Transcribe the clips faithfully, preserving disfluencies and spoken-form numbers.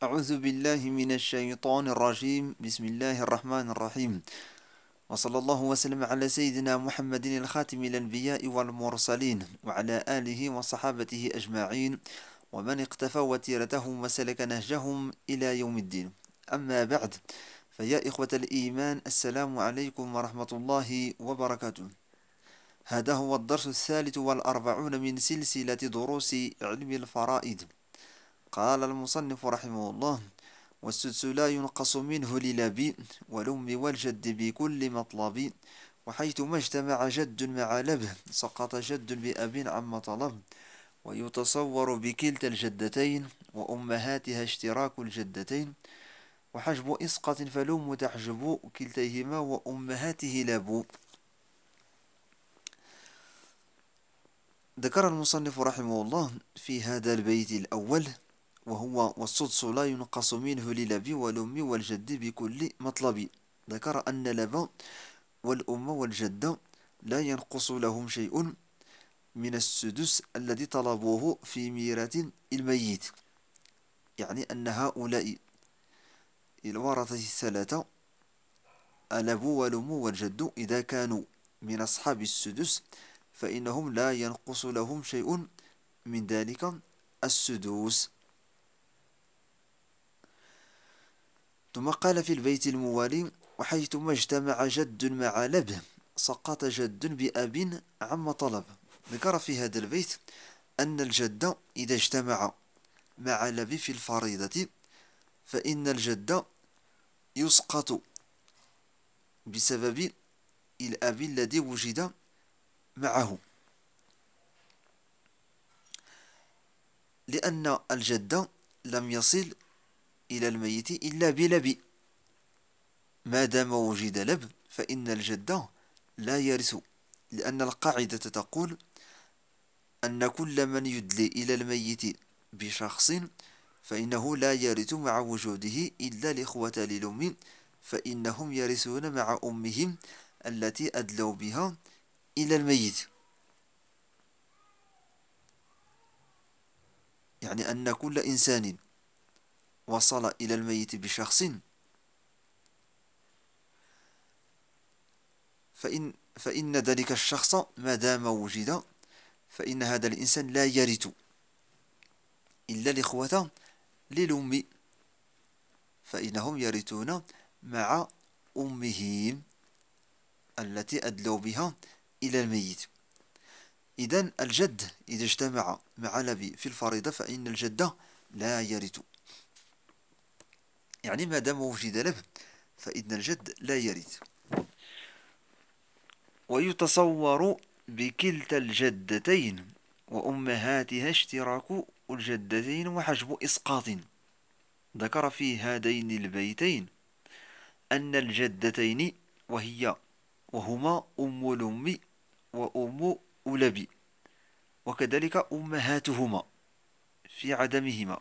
أعوذ بالله من الشيطان الرجيم بسم الله الرحمن الرحيم وصلى الله وسلم على سيدنا محمد الخاتم الأنبياء والمرسلين وعلى آله وصحابته أجمعين ومن اقتفى وتيرتهم وسلك نهجهم إلى يوم الدين. أما بعد، فيا إخوة الإيمان، السلام عليكم ورحمة الله وبركاته. هذا هو الدرس الثالث والأربعون من سلسلة دروس علم الفرائض. قال المصنف رحمه الله: والسدس لا ينقص منه للب والأم والجد بكل مطلب، وحيثما اجتمع جد مع لب سقط جد بأب عم طلب، ويتصور بكلتا الجدتين وأمهاتها اشتراك الجدتين، وحجب إسقط فالأم تحجب كلتيهما وأمهاته لب. ذكر المصنف رحمه الله في هذا البيت الأول وهو: والسدس لا ينقص منه للب والأم والجد بكل مطلب. ذكر أن لب والأم والجد لا ينقص لهم شيء من السدس الذي طلبوه في ميراث الميت، يعني أن هؤلاء الورثة الثلاثة الأب والأم والجد إذا كانوا من أصحاب السدس فإنهم لا ينقص لهم شيء من ذلك السدوس. ثم قال في البيت الموالي: وحيثما اجتمع جد مع لب سقط جد بأب عم طلب. ذكر في هذا البيت أن الجد إذا اجتمع مع لب في الفريضة فإن الجد يسقط بسبب الأب الذي وجد معه، لأن الجد لم يصل إلى الميت إلا بلب. ما دام وجد لب فإن الجد لا يرث، لأن القاعدة تقول أن كل من يدلي إلى الميت بشخص فإنه لا يرث مع وجوده إلا الإخوة للأم، فإنهم يرثون مع أمهم التي أدلوا بها إلى الميت. يعني أن كل إنسان وصل إلى الميت بشخص فإن, فإن ذلك الشخص ما دام وجد فإن هذا الإنسان لا يرث إلا الإخوة للأم، فإنهم يرثون مع أمهم التي أدلوا بها إلى الميت. إذن الجد إذا اجتمع مع الأب في الفريضة فإن الجد لا يرث، يعني ما دام وجد لب فإن الجد لا يرث. ويتصور بكلتا الجدتين وأمهاتها اشتراك الجدتين وحجب إسقاط. ذكر في هذين البيتين أن الجدتين وهي وهما أم الأم وأم الأب وكذلك أمهاتهما في عدمهما،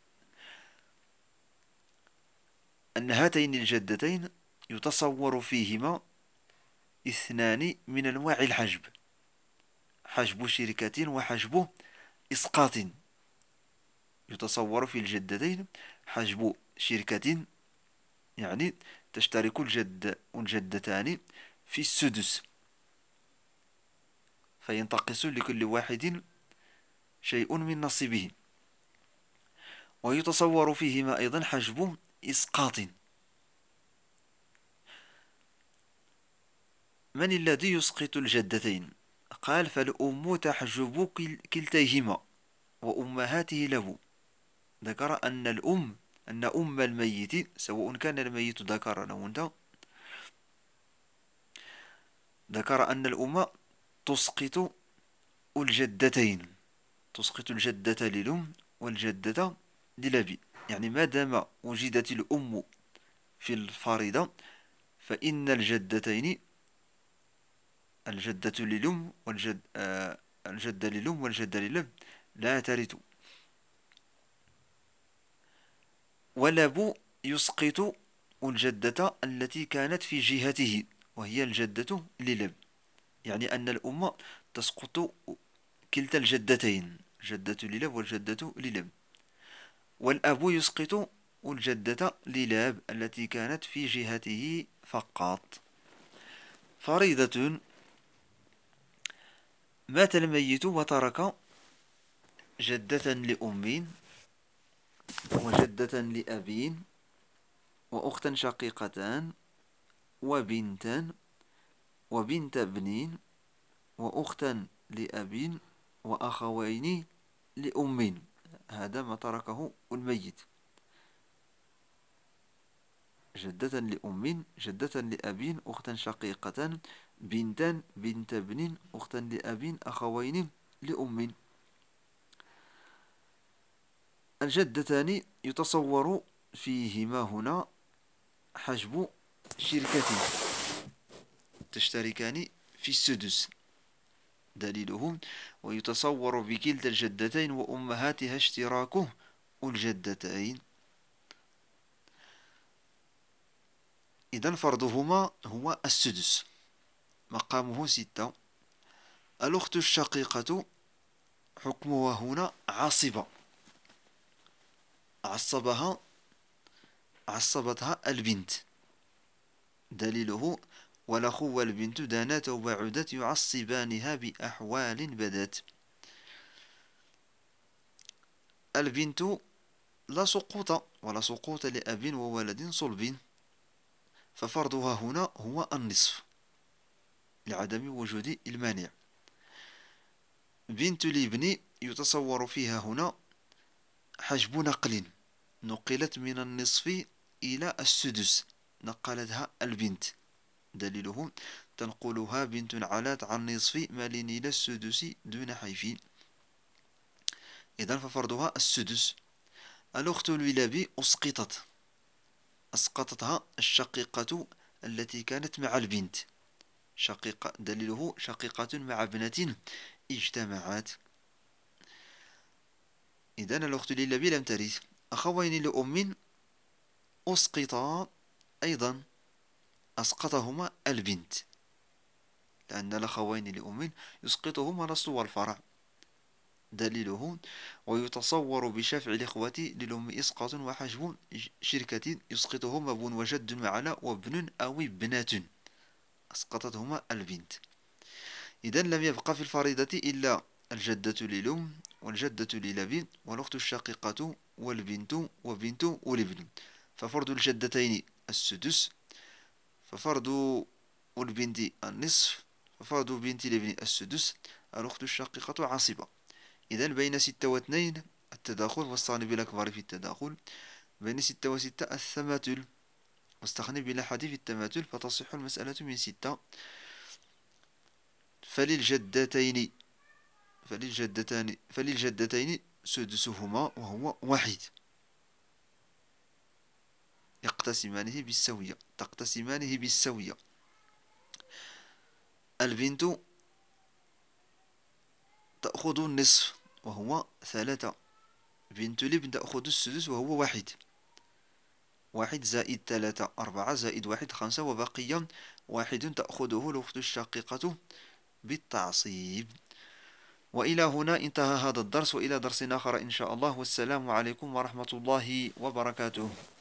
أن هاتين الجدتين يتصور فيهما اثنان من أنواع الحجب: حجب شركة وحجب إسقاط. يتصور في الجدتين حجب شركة، يعني تشترك الجد والجدتان في السدس فينتقص لكل واحد شيء من نصيبه. ويتصور فيهما أيضا حجب إسقاط. من الذي يسقط الجدتين؟ قال: فالأم تحجب كلتيهما وأمهاته له. ذكر أن الأم أن أم الميت سواء كان الميت ذكرا أو أنثى، ذكر أن الأم تسقط الجدتين، تسقط الجدة للأم والجدة للأب. يعني ما دام وجدت الأم في الفريضة فإن الجدتين، الجدة للأم والجد آه الجدة للأم والجدة للأب لا ترث. والأب يسقط الجدة التي كانت في جهته وهي الجدة للأب، يعني أن الأم تسقط كلتا الجدتين، الجدة للأب والجدة للأب. والأب يسقط والجدة للاب التي كانت في جهته فقط. فريضة: مات الميت وترك جدة لأم وجدة لأب وأختا شقيقتان وبنتا وبنت ابن وأختا لأب وأخوين لأم. هذا ما تركه الميت: جدة لأم، جدة لأب، أختا شقيقة، بنتا، بنت ابن، أختا لأب، أخوين لأم. الجدتان يتصور فيهما هنا حجب شركة، تشتركان في السدس. دليله: ويتصور بكلتا الجدتين وأمهاتها اشتراك الجدتين. إذن فرضهما هو السدس، مقامه ستة. الأخت الشقيقة حكمها هنا عصبة، عصبها عصبتها البنت. دليله: والأخ والبنت دانتا وبعدت يعصبانها بأحوال بدت. البنت لا سقوط ولا سقوط لأب وولد صلب، ففرضها هنا هو النصف لعدم وجود المانع. بنت الابن يتصور فيها هنا حجب نقل، نقلت من النصف إلى السدس، نقلتها البنت. دليله: تنقلها بنت علات عن نصف مال إلى السدس دون حيف. إذن ففرضها السدس. الأخت للأب أسقطت، أسقطتها الشقيقة التي كانت مع البنت. شقيقة، دليله: شقيقة مع ابنة اجتمعت. إذن الأخت للأب لم ترث. أخوين لأم أسقطا أيضا، أسقطهما البنت، لأن الأخوين لأم يسقطهما الأصل والفرع. دليله: ويتصور بشفع الإخوة للأم إسقاط وحجب شركة يسقطهما أب وجد معنا وابن أو ابنة، أسقطتهما البنت. إذن لم يبقى في الفريضة إلا الجدة للأم والجدة للأب والأخت الشقيقة والبنت وبنت والابن. ففرض الجدتين السدس، ففرض البنت النصف، ففرض بنت الابن السدس، الأخت الشقيقة عصبة. إذن بين ستة واثنين التداخل، واستغني بالأكبر في التداخل. بين ستة وستة التماثل، واستغني بالأحد في التماثل، فتصح المسألة من ستة. فللجدتين فللجدتان فللجدتين سدسهما وهو واحد، يقتسمانه بالسوية تقتسمانه بالسوية. البنت تأخذ النصف وهو ثلاثة، بنت الابن تأخذ السدس وهو واحد. واحد زائد ثلاثة أربعة، زائد واحد خمسة، وبقي واحد تأخذه الأخت الشقيقة بالتعصيب. وإلى هنا انتهى هذا الدرس، وإلى درس آخر إن شاء الله، والسلام عليكم ورحمة الله وبركاته.